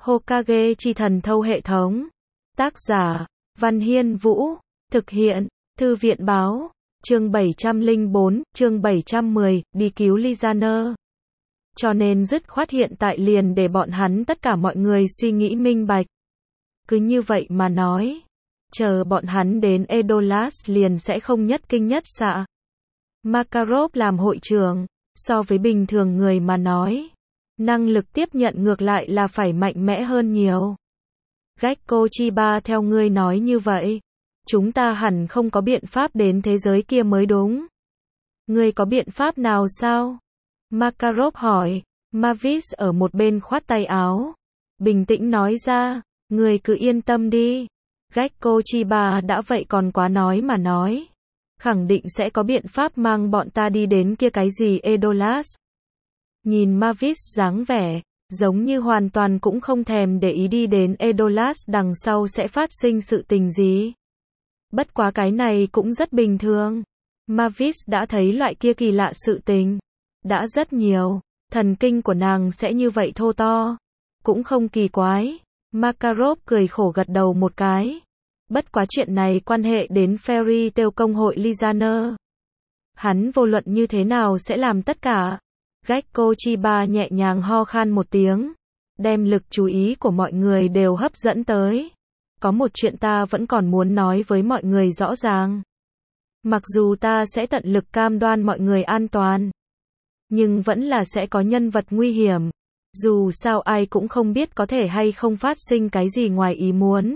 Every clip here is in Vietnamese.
Hokage chi thần thâu hệ thống. Tác giả, Văn Hiên Vũ. Thực hiện, Thư viện Báo. Chương 704, chương 710, đi cứu Lizaner. Cho nên dứt khoát hiện tại liền để bọn hắn tất cả mọi người suy nghĩ minh bạch. Cứ như vậy mà nói. Chờ bọn hắn đến Edolas liền sẽ không nhất kinh nhất xạ. Makarov làm hội trưởng, so với bình thường người mà nói. Năng lực tiếp nhận ngược lại là phải mạnh mẽ hơn nhiều. Gekko Chiba theo ngươi nói như vậy. Chúng ta hẳn không có biện pháp đến thế giới kia mới đúng. Ngươi có biện pháp nào sao? Makarov hỏi. Mavis ở một bên khoát tay áo. Bình tĩnh nói ra, ngươi cứ yên tâm đi. Gekko Chiba đã vậy còn quá nói mà nói. Khẳng định sẽ có biện pháp mang bọn ta đi đến kia cái gì Edolas. Nhìn Mavis dáng vẻ, giống như hoàn toàn cũng không thèm để ý đi đến Edolas đằng sau sẽ phát sinh sự tình gì. Bất quá cái này cũng rất bình thường. Mavis đã thấy loại kia kỳ lạ sự tình. Đã rất nhiều, thần kinh của nàng sẽ như vậy thô to. Cũng không kỳ quái. Makarov cười khổ gật đầu một cái. Bất quá chuyện này quan hệ đến Fairy Tail công hội Lizaner. Hắn vô luận như thế nào sẽ làm tất cả. Gekko Chiba nhẹ nhàng ho khan một tiếng. Đem lực chú ý của mọi người đều hấp dẫn tới. Có một chuyện ta vẫn còn muốn nói với mọi người rõ ràng. Mặc dù ta sẽ tận lực cam đoan mọi người an toàn. Nhưng vẫn là sẽ có nhân vật nguy hiểm. Dù sao ai cũng không biết có thể hay không phát sinh cái gì ngoài ý muốn.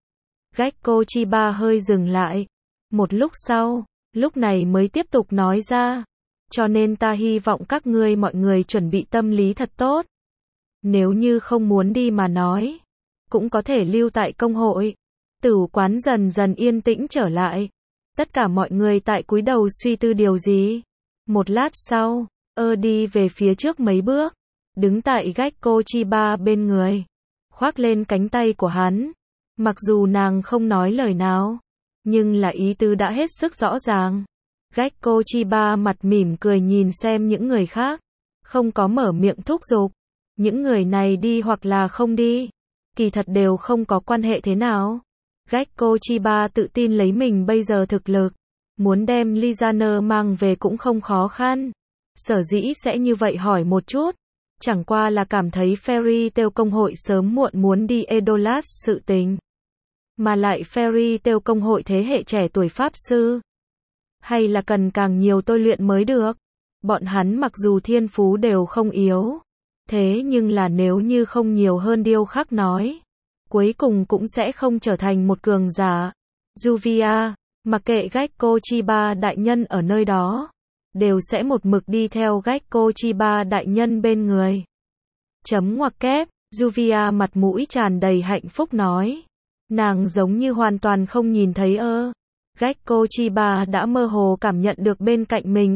Gekko Chiba hơi dừng lại. Một lúc sau, lúc này mới tiếp tục nói ra. Cho nên ta hy vọng các ngươi mọi người chuẩn bị tâm lý thật tốt. Nếu như không muốn đi mà nói, cũng có thể lưu tại công hội. Tửu quán dần dần yên tĩnh trở lại. Tất cả mọi người tại cúi đầu suy tư điều gì. Một lát sau, đi về phía trước mấy bước. Đứng tại Gekko Chiba bên người. Khoác lên cánh tay của hắn. Mặc dù nàng không nói lời nào. Nhưng là ý tứ đã hết sức rõ ràng. Gekko Chiba mặt mỉm cười nhìn xem những người khác. Không có mở miệng thúc giục. Những người này đi hoặc là không đi. Kỳ thật đều không có quan hệ thế nào. Gekko Chiba tự tin lấy mình bây giờ thực lực. Muốn đem Lizaner mang về cũng không khó khăn. Sở dĩ sẽ như vậy hỏi một chút. Chẳng qua là cảm thấy Fairy Tail công hội sớm muộn muốn đi Edolas sự tình. Mà lại Fairy Tail công hội thế hệ trẻ tuổi pháp sư. Hay là cần càng nhiều tôi luyện mới được. Bọn hắn mặc dù thiên phú đều không yếu. Thế nhưng là nếu như không nhiều hơn điêu khắc nói. Cuối cùng cũng sẽ không trở thành một cường giả. Juvia, mặc kệ Gekko Chiba đại nhân ở nơi đó. Đều sẽ một mực đi theo Gekko Chiba đại nhân bên người. Chấm ngoặc kép, Juvia mặt mũi tràn đầy hạnh phúc nói. Nàng giống như hoàn toàn không nhìn thấy Gekko Chiba đã mơ hồ cảm nhận được bên cạnh mình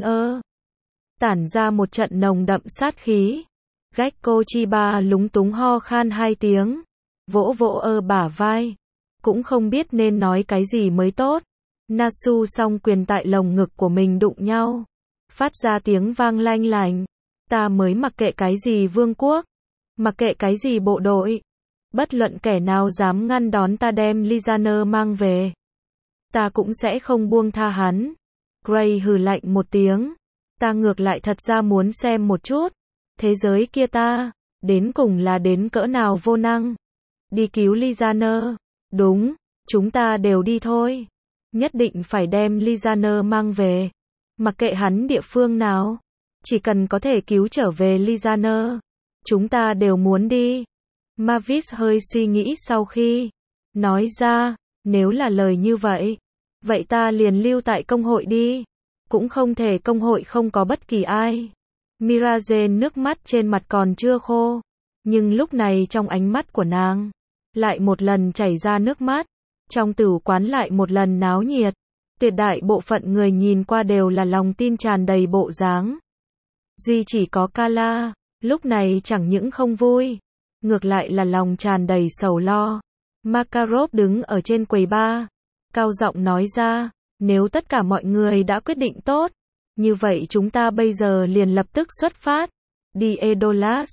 tản ra một trận nồng đậm sát khí. Gekko Chiba lúng túng ho khan hai tiếng. Vỗ vỗ bả vai. Cũng không biết nên nói cái gì mới tốt. Nasu song quyền tại lồng ngực của mình đụng nhau. Phát ra tiếng vang lanh lành. Ta mới mặc kệ cái gì vương quốc. Mặc kệ cái gì bộ đội. Bất luận kẻ nào dám ngăn đón ta đem Lizaner mang về. Ta cũng sẽ không buông tha hắn. Gray hừ lạnh một tiếng. Ta ngược lại thật ra muốn xem một chút. Thế giới kia ta, đến cùng là đến cỡ nào vô năng. Đi cứu Lizaner. Đúng, chúng ta đều đi thôi. Nhất định phải đem Lizaner mang về. Mặc kệ hắn địa phương nào. Chỉ cần có thể cứu trở về Lizaner. Chúng ta đều muốn đi. Mavis hơi suy nghĩ sau khi nói ra, nếu là lời như vậy. Vậy ta liền lưu tại công hội đi. Cũng không thể công hội không có bất kỳ ai. Mirazen nước mắt trên mặt còn chưa khô. Nhưng lúc này trong ánh mắt của nàng. Lại một lần chảy ra nước mắt. Trong tửu quán lại một lần náo nhiệt. Tuyệt đại bộ phận người nhìn qua đều là lòng tin tràn đầy bộ dáng. Duy chỉ có Kala. Lúc này chẳng những không vui. Ngược lại là lòng tràn đầy sầu lo. Makarov đứng ở trên quầy bar. Cao giọng nói ra. Nếu tất cả mọi người đã quyết định tốt. Như vậy chúng ta bây giờ liền lập tức xuất phát. Đi Edolas.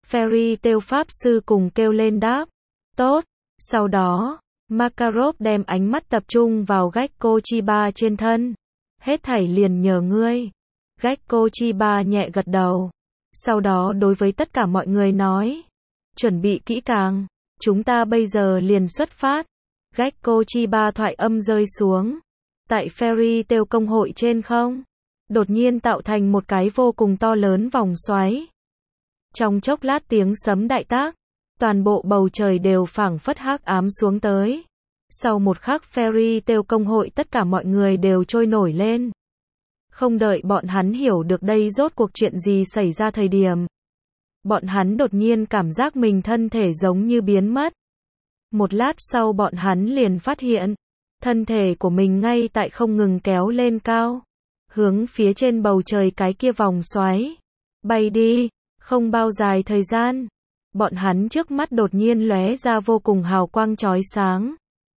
Fairy Tail Pháp Sư cùng kêu lên đáp. Tốt. Sau đó, Makarov đem ánh mắt tập trung vào Gekko Chiba trên thân. Hết thảy liền nhờ ngươi. Gekko Chiba nhẹ gật đầu. Sau đó đối với tất cả mọi người nói. Chuẩn bị kỹ càng. Chúng ta bây giờ liền xuất phát. Gekko Chiba thoại âm rơi xuống. Tại Fairy Tail công hội trên không. Đột nhiên tạo thành một cái vô cùng to lớn vòng xoáy. Trong chốc lát tiếng sấm đại tác. Toàn bộ bầu trời đều phảng phất hắc ám xuống tới. Sau một khắc Fairy Tail công hội tất cả mọi người đều trôi nổi lên. Không đợi bọn hắn hiểu được đây rốt cuộc chuyện gì xảy ra thời điểm. Bọn hắn đột nhiên cảm giác mình thân thể giống như biến mất. Một lát sau bọn hắn liền phát hiện. Thân thể của mình ngay tại không ngừng kéo lên cao. Hướng phía trên bầu trời cái kia vòng xoáy. Bay đi. Không bao dài thời gian. Bọn hắn trước mắt đột nhiên lóe ra vô cùng hào quang chói sáng.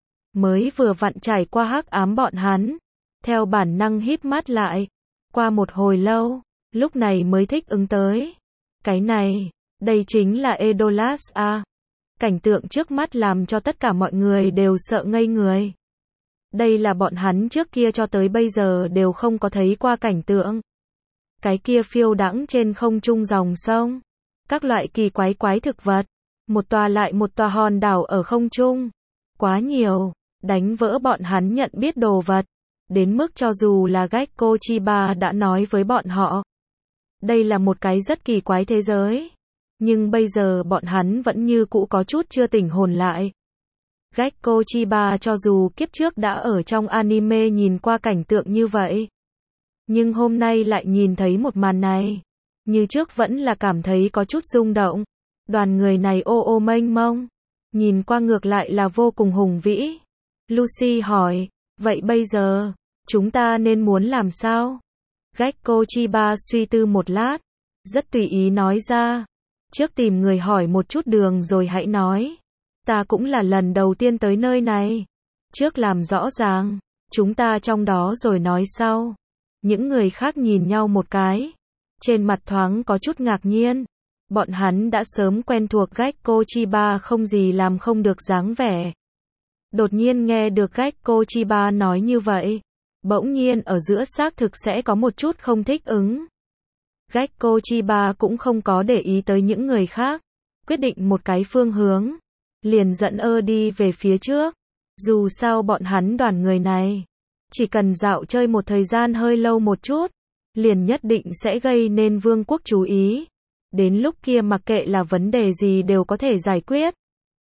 Mới vừa vặn trải qua hắc ám bọn hắn. Theo bản năng híp mắt lại. Qua một hồi lâu. Lúc này mới thích ứng tới. Cái này. Đây chính là Edolas A. Cảnh tượng trước mắt làm cho tất cả mọi người đều sợ ngây người. Đây là bọn hắn trước kia cho tới bây giờ đều không có thấy qua cảnh tượng. Cái kia phiêu đãng trên không trung dòng sông. Các loại kỳ quái thực vật. Một tòa lại một tòa hòn đảo ở không trung. Quá nhiều. Đánh vỡ bọn hắn nhận biết đồ vật. Đến mức cho dù là Gekko Chiba đã nói với bọn họ. Đây là một cái rất kỳ quái thế giới. Nhưng bây giờ bọn hắn vẫn như cũ có chút chưa tỉnh hồn lại. Gekko Chiba cho dù kiếp trước đã ở trong anime nhìn qua cảnh tượng như vậy. Nhưng hôm nay lại nhìn thấy một màn này. Như trước vẫn là cảm thấy có chút rung động. Đoàn người này ô mênh mông. Nhìn qua ngược lại là vô cùng hùng vĩ. Lucy hỏi, vậy bây giờ, chúng ta nên muốn làm sao? Gekko Chiba suy tư một lát. Rất tùy ý nói ra. Trước tìm người hỏi một chút đường rồi hãy nói. Ta cũng là lần đầu tiên tới nơi này. Trước làm rõ ràng. Chúng ta trong đó rồi nói sau. Những người khác nhìn nhau một cái. Trên mặt thoáng có chút ngạc nhiên. Bọn hắn đã sớm quen thuộc Gekko Chiba không gì làm không được dáng vẻ. Đột nhiên nghe được Gekko Chiba nói như vậy. Bỗng nhiên ở giữa xác thực sẽ có một chút không thích ứng. Gekko Chiba cũng không có để ý tới những người khác. Quyết định một cái phương hướng. Liền dẫn đi về phía trước. Dù sao bọn hắn đoàn người này. Chỉ cần dạo chơi một thời gian hơi lâu một chút. Liền nhất định sẽ gây nên vương quốc chú ý. Đến lúc kia mặc kệ là vấn đề gì đều có thể giải quyết.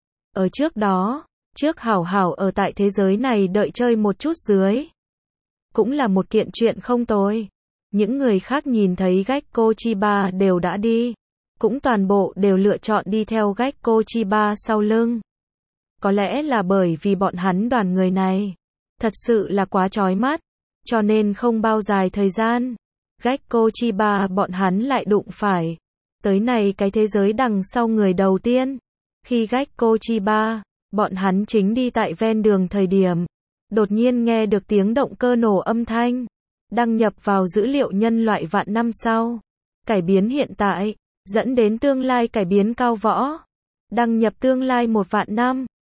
Ở trước đó, trước hảo hảo ở tại thế giới này đợi chơi một chút dưới. Cũng là một kiện chuyện không tồi. Những người khác nhìn thấy Gekko Chiba đều đã đi. Cũng toàn bộ đều lựa chọn đi theo Gekko Chiba sau lưng. Có lẽ là bởi vì bọn hắn đoàn người này. Thật sự là quá chói mắt. Cho nên không bao dài thời gian. Gekko Chiba bọn hắn lại đụng phải. Tới này cái thế giới đằng sau người đầu tiên. Khi Gekko Chiba, bọn hắn chính đi tại ven đường thời điểm. Đột nhiên nghe được tiếng động cơ nổ âm thanh. Đăng nhập vào dữ liệu nhân loại vạn năm sau. Cải biến hiện tại, dẫn đến tương lai cải biến cao võ. Đăng nhập tương lai 1 vạn năm.